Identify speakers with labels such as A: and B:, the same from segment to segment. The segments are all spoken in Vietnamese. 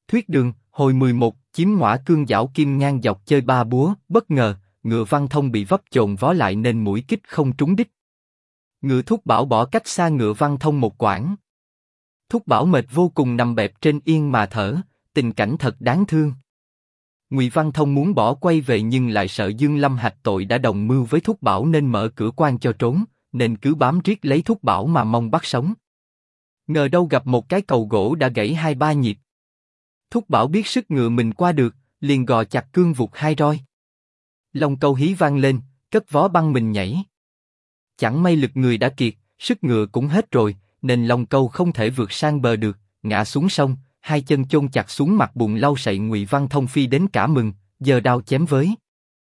A: Thuyết đường, hồi 11, chiếm Ngõa Cương Giảo Kim ngang dọc chơi ba búa, bất ngờ, ngựa Văn Thông bị vấp chồn vó lại nên mũi kích không trúng đích. Ngựa Thúc Bảo bỏ cách xa ngựa Văn Thông một quãng. Thúc Bảo mệt vô cùng nằm bẹp trên yên mà thở, tình cảnh thật đáng thương. Ngụy Văn Thông muốn bỏ quay về nhưng lại sợ Dương Lâm hạch tội đã đồng mưu với Thúc Bảo nên mở cửa quan cho trốn, nên cứ bám riết lấy Thúc Bảo mà mong bắt sống. Ngờ đâu gặp một cái cầu gỗ đã gãy 2-3 nhịp. Thúc Bảo biết sức ngựa mình qua được, liền gò chặt cương vụt 2 roi. Long câu hí vang lên, cất vó băng mình nhảy. Chẳng may lực người đã kiệt, sức ngựa cũng hết rồi, nên Long câu không thể vượt sang bờ được, ngã xuống sông, 2 chân chôn chặt xuống mặt bùn lau sậy. Ngụy Văn Thông phi đến cả mừng, giơ đao chém với.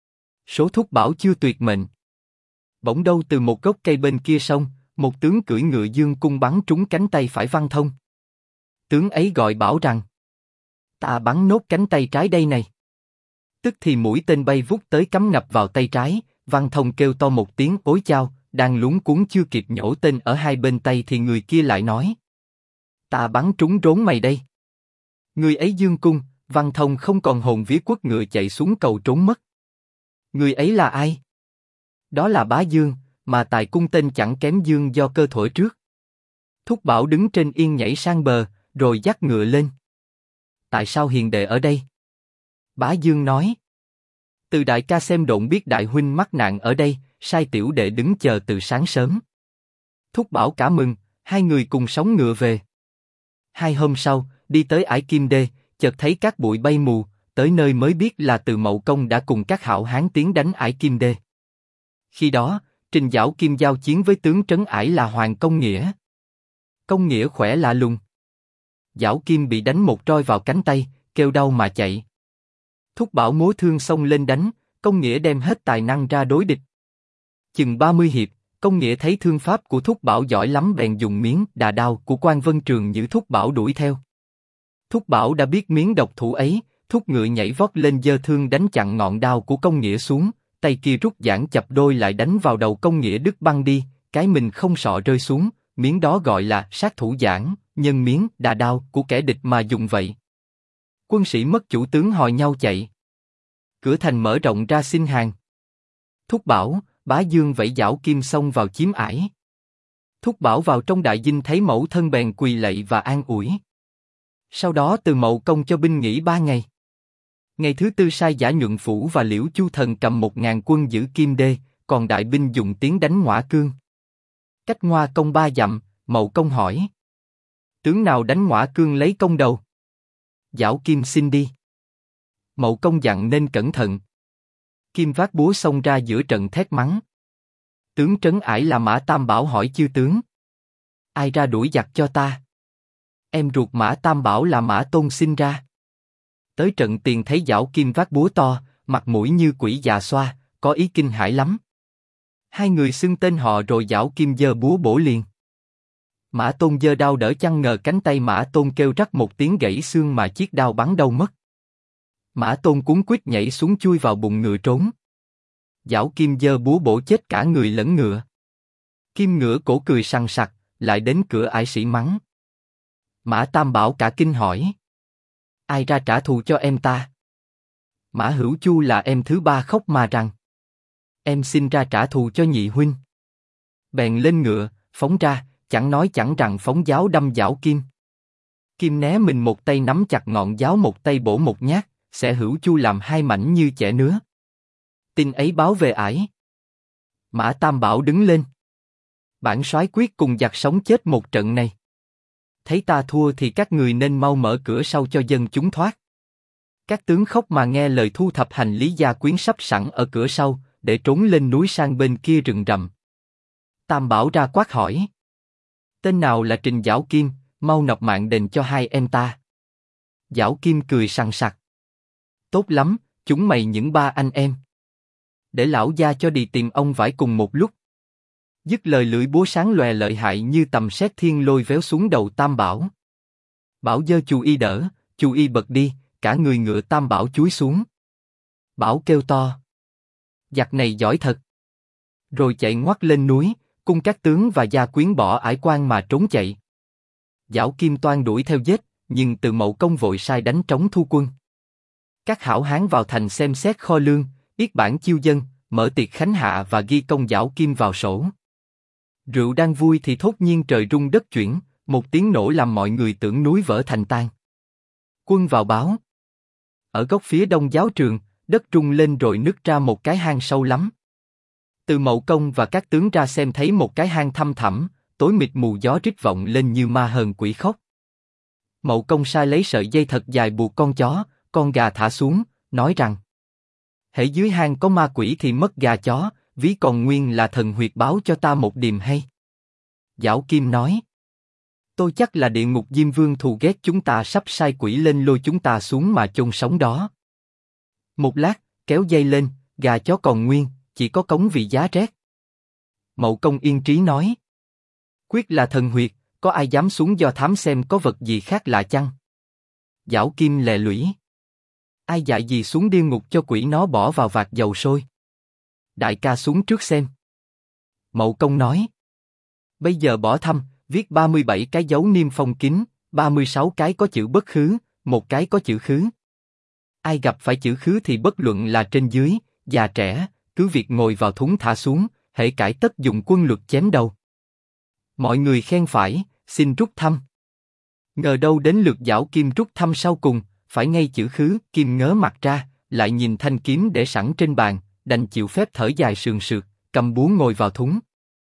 A: Số Thúc Bảo chưa tuyệt mệnh. Bỗng đâu từ một gốc cây bên kia sông, một tướng cưỡi ngựa dương cung bắn trúng cánh tay phải Văn Thông. Tướng ấy gọi bảo rằng: "Ta bắn nốt cánh tay trái đây này." Tức thì mũi tên bay vút tới cắm ngập vào tay trái. Văn Thông kêu to một tiếng ối chao, đang luống cuống chưa kịp nhổ tên ở hai bên tay thì người kia lại nói: "Ta bắn trúng rốn mày đây." Người ấy dương cung, Văn Thông không còn hồn vía quất ngựa chạy xuống cầu trốn mất. Người ấy là ai? Đó là Bá Dương, mà tài cung tên chẳng kém Dương do cơ thổi trước. Thúc Bảo đứng trên yên nhảy sang bờ, rồi dắt ngựa lên. "Tại sao hiền đệ ở đây?" Bá Dương nói: "Từ đại ca xem độn biết đại huynh mắc nạn ở đây, sai tiểu đệ đứng chờ từ sáng sớm." Thúc Bảo cả mừng, hai người cùng sóng ngựa về. 2 hôm sau, đi tới Ải Kim Đê, chợt thấy các bụi bay mù, tới nơi mới biết là Từ Mậu Công đã cùng các hảo hán tiến đánh Ải Kim Đê. Khi đó, Trình Giảo Kim giao chiến với tướng trấn Ải là Hoàng Công Nghĩa. Công Nghĩa khỏe lạ lùng. Giảo Kim bị đánh một roi vào cánh tay, kêu đau mà chạy. Thúc Bảo múa thương xông lên đánh, Công Nghĩa đem hết tài năng ra đối địch. Chừng 30 hiệp, Công Nghĩa thấy thương pháp của Thúc Bảo giỏi lắm bèn dùng miếng đà đao của Quan Vân Trường nhử Thúc Bảo đuổi theo. Thúc Bảo đã biết miếng độc thủ ấy, thúc ngựa nhảy vót lên giơ thương đánh chặn ngọn đao của Công Nghĩa xuống, tay kia rút giãn chập đôi lại đánh vào đầu Công Nghĩa đứt băng đi, cái mình không sọ rơi xuống, miếng đó gọi là sát thủ giãn, nhân miếng đà đao của kẻ địch mà dùng vậy. Quân sĩ mất chủ tướng hò nhau chạy. Cửa thành mở rộng ra xin hàng. Thúc Bảo, Bá Dương vẫy Giảo Kim xông vào chiếm Ải. Thúc Bảo vào trong đại dinh thấy mẫu thân bèn quỳ lạy và an ủi. Sau đó Từ Mậu Công cho binh nghỉ 3 ngày. Ngày thứ tư sai Giả Nhuận Phủ và Liễu Chu Thần cầm 1000 quân giữ Kim Đê, còn đại binh dùng tiến đánh Ngõa Cương. Cách Ngoa Công 3 dặm, Mậu Công hỏi: "Tướng nào đánh Ngõa Cương lấy công đầu?" "Giảo Kim xin đi." Mậu Công dặn nên cẩn thận. Kim vác búa xông ra giữa trận thét mắng. Tướng trấn Ải là Mã Tam Bảo hỏi chư tướng: "Ai ra đuổi giặc cho ta?" "Em ruột Mã Tam Bảo là Mã Tôn xin ra." Tới trận tiền thấy Giảo Kim vác búa to, mặt mũi như quỷ già xoa, có ý kinh hãi lắm. Hai người xưng tên họ rồi Giảo Kim giơ búa bổ liền. Mã Tôn giơ đao đỡ chăng ngờ cánh tay Mã Tôn kêu rắc một tiếng gãy xương mà chiếc đao bắn đâu mất. Mã Tôn cuống quýt nhảy xuống chui vào bụng ngựa trốn. Giảo Kim giơ búa bổ chết cả người lẫn ngựa. Kim ngựa cổ cười sằng sặc, lại đến cửa Ải sĩ mắng. Mã Tam Bảo cả kinh hỏi: "Ai ra trả thù cho em ta?" Mã Hữu Chu là em thứ ba khóc mà rằng: "Em xin ra trả thù cho nhị huynh." Bèn lên ngựa, phóng ra, chẳng nói chẳng rằng phóng giáo đâm Giảo Kim. Kim né mình một tay nắm chặt ngọn giáo một tay bổ một nhát, sẽ Hữu Chu làm 2 mảnh như chẻ nứa. Tin ấy báo về Ải. Mã Tam Bảo đứng lên: "Bản soái quyết cùng giặc sống chết một trận này. Thấy ta thua thì các người nên mau mở cửa sau cho dân chúng thoát." Các tướng khóc mà nghe lời thu thập hành lý gia quyến sắp sẵn ở cửa sau, để trốn lên núi sang bên kia rừng rậm. Tam Bảo ra quát hỏi: "Tên nào là Trình Giảo Kim, mau nộp mạng đền cho hai em ta." Giảo Kim cười sằng sặc: "Tốt lắm, chúng mày những 3 anh em. Để lão gia cho đi tìm ông vải cùng một lúc." Dứt lời lưỡi búa sáng lòe lợi hại như tầm sét thiên lôi véo xuống đầu Tam Bảo. Bảo giơ chù y đỡ, chù y bật đi, cả người ngựa Tam Bảo chúi xuống. Bảo kêu to: "Giặc này giỏi thật!" Rồi chạy ngoắt lên núi, cung các tướng và gia quyến bỏ Ải quan mà trốn chạy. Giảo Kim toan đuổi theo giết, nhưng Từ Mậu Công vội sai đánh trống thu quân. Các hảo hán vào thành xem xét kho lương, yết bản chiêu dân, mở tiệc khánh hạ và ghi công Giảo Kim vào sổ. Rượu đang vui thì thốt nhiên trời rung đất chuyển, một tiếng nổ làm mọi người tưởng núi vỡ thành tan. Quân vào báo. Ở góc phía đông giáo trường, đất rung lên rồi nứt ra một cái hang sâu lắm. Từ Mậu Công và các tướng ra xem thấy một cái hang thăm thẳm, tối mịt mù gió rít vọng lên như ma hờn quỷ khóc. Mậu Công sai lấy sợi dây thật dài buộc con chó, con gà thả xuống, nói rằng: hễ dưới hang có ma quỷ thì mất gà chó, ví còn nguyên là thần huyệt báo cho ta một điềm hay. Giảo Kim nói: tôi chắc là địa ngục Diêm Vương thù ghét chúng ta sắp sai quỷ lên lôi chúng ta xuống mà chôn sống đó. Một lát, kéo dây lên, gà chó còn nguyên, chỉ có cống vì giá rét. Mậu Công yên trí nói: quyết là thần huyệt, có ai dám xuống do thám xem có vật gì khác lạ chăng? Giảo Kim lè lũy: ai dạy gì xuống địa ngục cho quỷ nó bỏ vào vạc dầu sôi? Đại ca xuống trước xem. Mậu Công nói: bây giờ bỏ thăm, viết 37 cái dấu niêm phong kín, 36 cái có chữ bất khứ, một cái có chữ khứ. Ai gặp phải chữ khứ thì bất luận là trên dưới, già trẻ, cứ việc ngồi vào thúng thả xuống, hễ cãi tất dùng quân luật chém đầu. Mọi người khen phải, xin rút thăm. Ngờ đâu đến lượt Giảo Kim rút thăm sau cùng, phải ngay chữ khứ, Kim ngớ mặt ra, lại nhìn thanh kiếm để sẵn trên bàn, đành chịu phép thở dài sườn sượt, cầm búa ngồi vào thúng.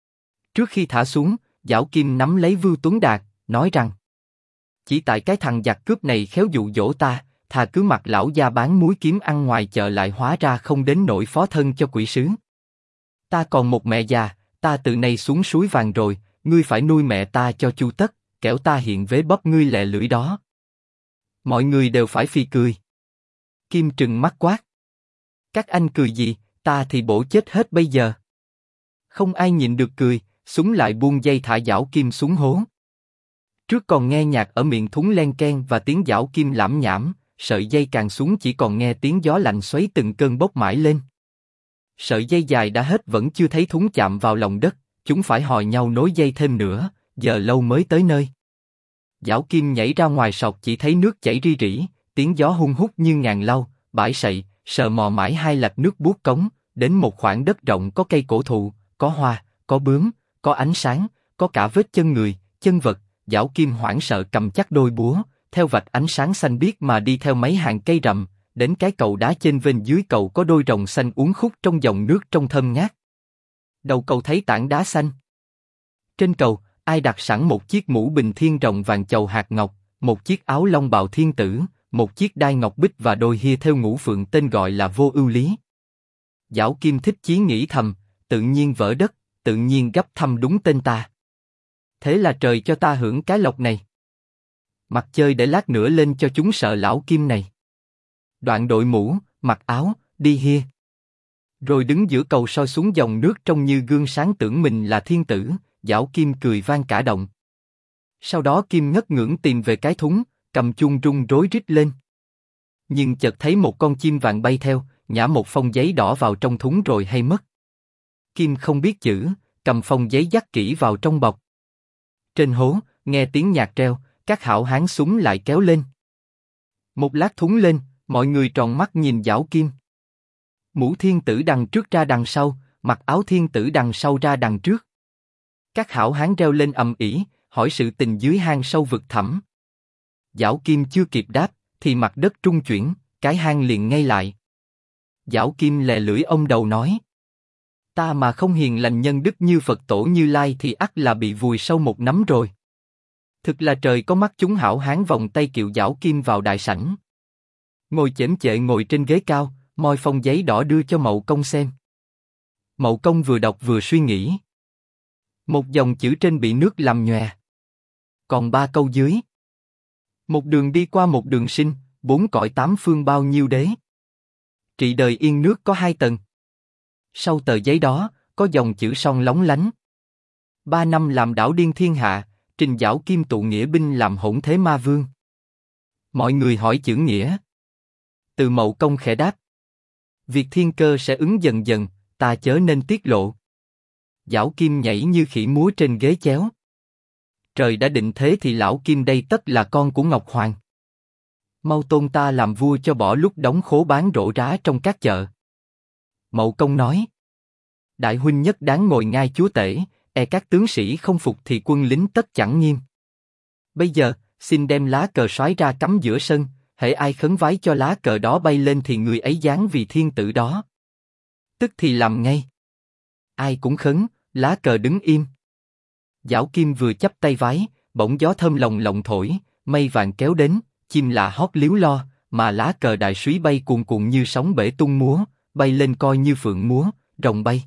A: Trước khi thả xuống, Giảo Kim nắm lấy Vưu Tuấn Đạt, nói rằng: chỉ tại cái thằng giặc cướp này khéo dụ dỗ ta, thà cứ mặc lão gia bán muối kiếm ăn ngoài chợ lại hóa ra không đến nỗi phó thân cho quỷ sứ. Ta còn một mẹ già, ta từ nay xuống suối vàng rồi, ngươi phải nuôi mẹ ta cho chu tất, kẻo ta hiện vế bóp ngươi lẹ lưỡi đó. Mọi người đều phải phì cười. Kim trừng mắt quát: các anh cười gì, ta thì bổ chết hết bây giờ. Không ai nhịn được cười, súng lại buông dây thả Giảo Kim xuống hố. Trước còn nghe nhạc ở miệng thúng len keng và tiếng Giảo Kim lảm nhảm, sợi dây càng xuống chỉ còn nghe tiếng gió lạnh xoáy từng cơn bốc mãi lên. Sợi dây dài đã hết vẫn chưa thấy thúng chạm vào lòng đất, chúng phải hò nhau nối dây thêm nữa, giờ lâu mới tới nơi. Giảo Kim nhảy ra ngoài sọt chỉ thấy nước chảy ri rỉ, tiếng gió hun hút như ngàn lau, bãi sậy, sờ mò mãi hai lạch nước buốt cống, đến một khoảng đất rộng có cây cổ thụ, có hoa, có bướm, có ánh sáng, có cả vết chân người, chân vật. Giảo Kim hoảng sợ cầm chắc đôi búa, theo vạch ánh sáng xanh biếc mà đi theo mấy hàng cây rậm, đến cái cầu đá trên bên dưới cầu có đôi rồng xanh uốn khúc trong dòng nước trong thơm ngát. Đầu cầu thấy tảng đá xanh. Trên cầu, ai đặt sẵn một chiếc mũ bình thiên rồng vàng chầu hạt ngọc, một chiếc áo long bào thiên tử, một chiếc đai ngọc bích và đôi hia thêu ngũ phượng tên gọi là Vô Ưu Lý. Giảo Kim thích chí nghĩ thầm, tự nhiên vỡ đất, tự nhiên gấp thăm đúng tên ta. Thế là trời cho ta hưởng cái lộc này. Mặc chơi để lát nữa lên cho chúng sợ lão Kim này. Đoạn đội mũ, mặc áo, đi hia. Rồi đứng giữa cầu soi xuống dòng nước trông như gương sáng tưởng mình là thiên tử, Giảo Kim cười vang cả động. Sau đó Kim ngất ngưỡng tìm về cái thúng, cầm chuông rung rối rít lên. Nhưng chợt thấy một con chim vàng bay theo, nhả một phông giấy đỏ vào trong thúng rồi hay mất. Kim không biết chữ, cầm phông giấy dắt kỹ vào trong bọc. Trên hố, nghe tiếng nhạc reo, các hảo hán súng lại kéo lên. Một lát thúng lên, mọi người tròn mắt nhìn Giảo Kim. Mũ thiên tử đằng trước ra đằng sau, mặc áo thiên tử đằng sau ra đằng trước. Các hảo hán reo lên ầm ĩ, hỏi sự tình dưới hang sâu vực thẳm. Giảo Kim chưa kịp đáp, thì mặt đất trung chuyển, cái hang liền ngay lại. Giảo Kim lè lưỡi ông đầu nói: ta mà không hiền lành nhân đức như Phật tổ Như Lai thì ắt là bị vùi sâu một nắm rồi. Thực là trời có mắt, chúng hảo hán vòng tay kiệu Giảo Kim vào đại sảnh. Ngồi chễm chệ ngồi trên ghế cao, moi phông giấy đỏ đưa cho Mậu Công xem. Mậu Công vừa đọc vừa suy nghĩ. Một dòng chữ trên bị nước làm nhòe. Còn ba câu dưới. Một đường đi qua một đường sinh, bốn cõi tám phương bao nhiêu đế. Trị đời yên nước có 2 tầng. Sau tờ giấy đó, có dòng chữ son lóng lánh. 3 năm làm đảo điên thiên hạ, trình Giảo Kim tụ nghĩa binh làm hỗn thế ma vương. Mọi người hỏi chữ nghĩa. Từ Mậu Công khẽ đáp: việc thiên cơ sẽ ứng dần dần, ta chớ nên tiết lộ. Giảo Kim nhảy như khỉ múa trên ghế chéo. Trời đã định thế thì lão Kim đây tất là con của Ngọc Hoàng. Mau tôn ta làm vua cho bỏ lúc đóng khố bán rổ rá trong các chợ. Mậu Công nói. Đại huynh nhất đáng ngồi ngai chúa tể, các tướng sĩ không phục thì quân lính tất chẳng nghiêm. Bây giờ, xin đem lá cờ soái ra cắm giữa sân, hễ ai khấn vái cho lá cờ đó bay lên thì người ấy giáng vì thiên tử đó. Tức thì làm ngay. Ai cũng khấn, lá cờ đứng im. Giảo Kim vừa chắp tay vái, bỗng gió thơm lồng lộng thổi, mây vàng kéo đến, chim lạ hót líu lo, mà lá cờ đại súy bay cuồn cuộn như sóng bể tung múa, bay lên coi như phượng múa, rồng bay.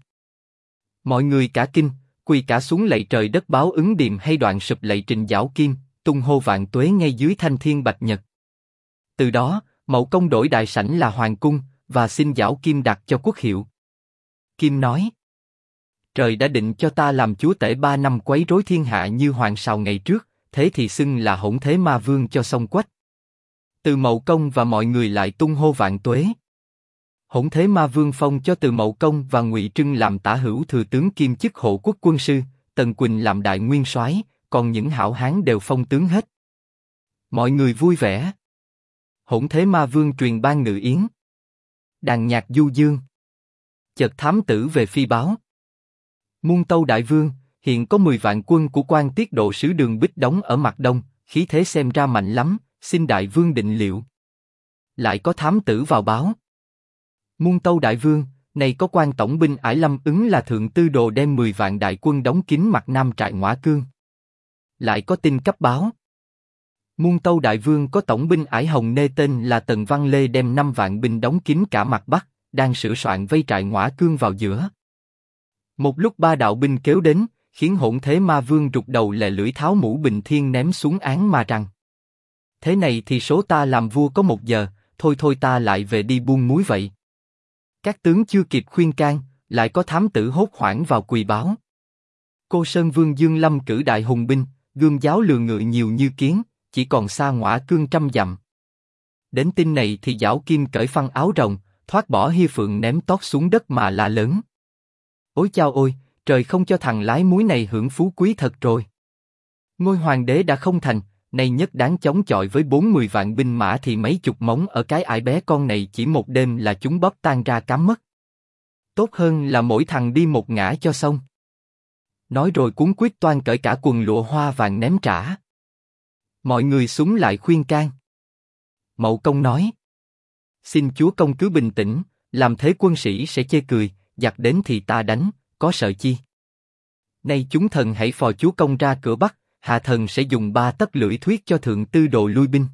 A: Mọi người cả kinh, quỳ cả xuống lạy trời đất báo ứng điềm hay đoạn sụp lạy trình Giảo Kim, tung hô vạn tuế ngay dưới thanh thiên bạch nhật. Từ đó, Mậu Công đổi đại sảnh là hoàng cung, và xin Giảo Kim đặt cho quốc hiệu. Kim nói: Trời đã định cho ta làm chúa tể 3 năm quấy rối thiên hạ như hoàng sào ngày trước, thế thì xưng là Hỗn Thế Ma Vương cho xong quách. Từ Mậu Công và mọi người lại tung hô vạn tuế. Hỗn Thế Ma Vương phong cho Từ Mậu Công và Ngụy Trưng làm tả hữu thừa tướng kiêm chức hộ quốc quân sư, Tần Quỳnh làm đại nguyên soái, còn những hảo hán đều phong tướng hết. Mọi người vui vẻ. Hỗn Thế Ma Vương truyền ban ngự yến. Đàn nhạc du dương. Chợt thám tử về phi báo. Muôn Tâu Đại Vương, hiện có 10 vạn quân của Quan Tiết Độ sứ Đường Bích đóng ở mặt đông, khí thế xem ra mạnh lắm, xin Đại Vương định liệu. Lại có thám tử vào báo. Muôn Tâu Đại Vương, này có quan tổng binh Ải Lâm Ứng là Thượng Tư Đồ đem 10 vạn đại quân đóng kín mặt nam trại Ngoã Cương. Lại có tin cấp báo. Muôn Tâu Đại Vương có tổng binh Ải Hồng Nê tên là Tần Văn Lê đem 5 vạn binh đóng kín cả mặt bắc, đang sửa soạn vây trại Ngoã Cương vào giữa. Một lúc 3 đạo binh kéo đến, khiến Hỗn Thế Ma Vương rụt đầu lè lưỡi tháo mũ bình thiên ném xuống án mà rằng: Thế này thì số ta làm vua có 1 giờ, thôi ta lại về đi buôn muối vậy. Các tướng chưa kịp khuyên can, lại có thám tử hốt hoảng vào quỳ báo. Cô Sơn Vương Dương Lâm cử đại hùng binh, gươm giáo lừa ngựa nhiều như kiến, chỉ còn xa Ngoã Cương 100 dặm. Đến tin này thì Giảo Kim cởi phăng áo rồng, thoát bỏ hia phượng ném tót xuống đất mà la lớn: Ôi chao ôi, trời không cho thằng lái muối này hưởng phú quý thật rồi. Ngôi hoàng đế đã không thành, nay nhất đáng chống chọi với 40 vạn binh mã thì mấy chục móng ở cái ải bé con này chỉ một đêm là chúng bóp tan ra cám mất. Tốt hơn là mỗi thằng đi một ngã cho xong. Nói rồi cuống quýt toan cởi cả quần lụa hoa vàng ném trả. Mọi người súng lại khuyên can. Mậu Công nói: Xin chúa công cứ bình tĩnh, làm thế quân sĩ sẽ chê cười, giặc đến thì ta đánh, có sợ chi. Nay chúng thần hãy phò chúa công ra cửa Bắc, hạ thần sẽ dùng 3 tấc lưỡi thuyết cho Thượng Tư Đồ lui binh.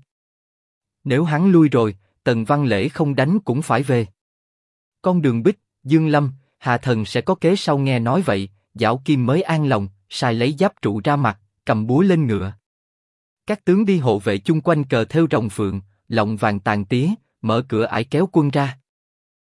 A: Nếu hắn lui rồi, Tần Văn Lễ không đánh cũng phải về. Con Đường Bích, Dương Lâm, hạ thần sẽ có kế sau. Nghe nói vậy, Giảo Kim mới an lòng, sai lấy giáp trụ ra mặt, cầm búa lên ngựa. Các tướng đi hộ vệ chung quanh cờ thêu rồng phượng, lọng vàng tàn tía, mở cửa ải kéo quân ra.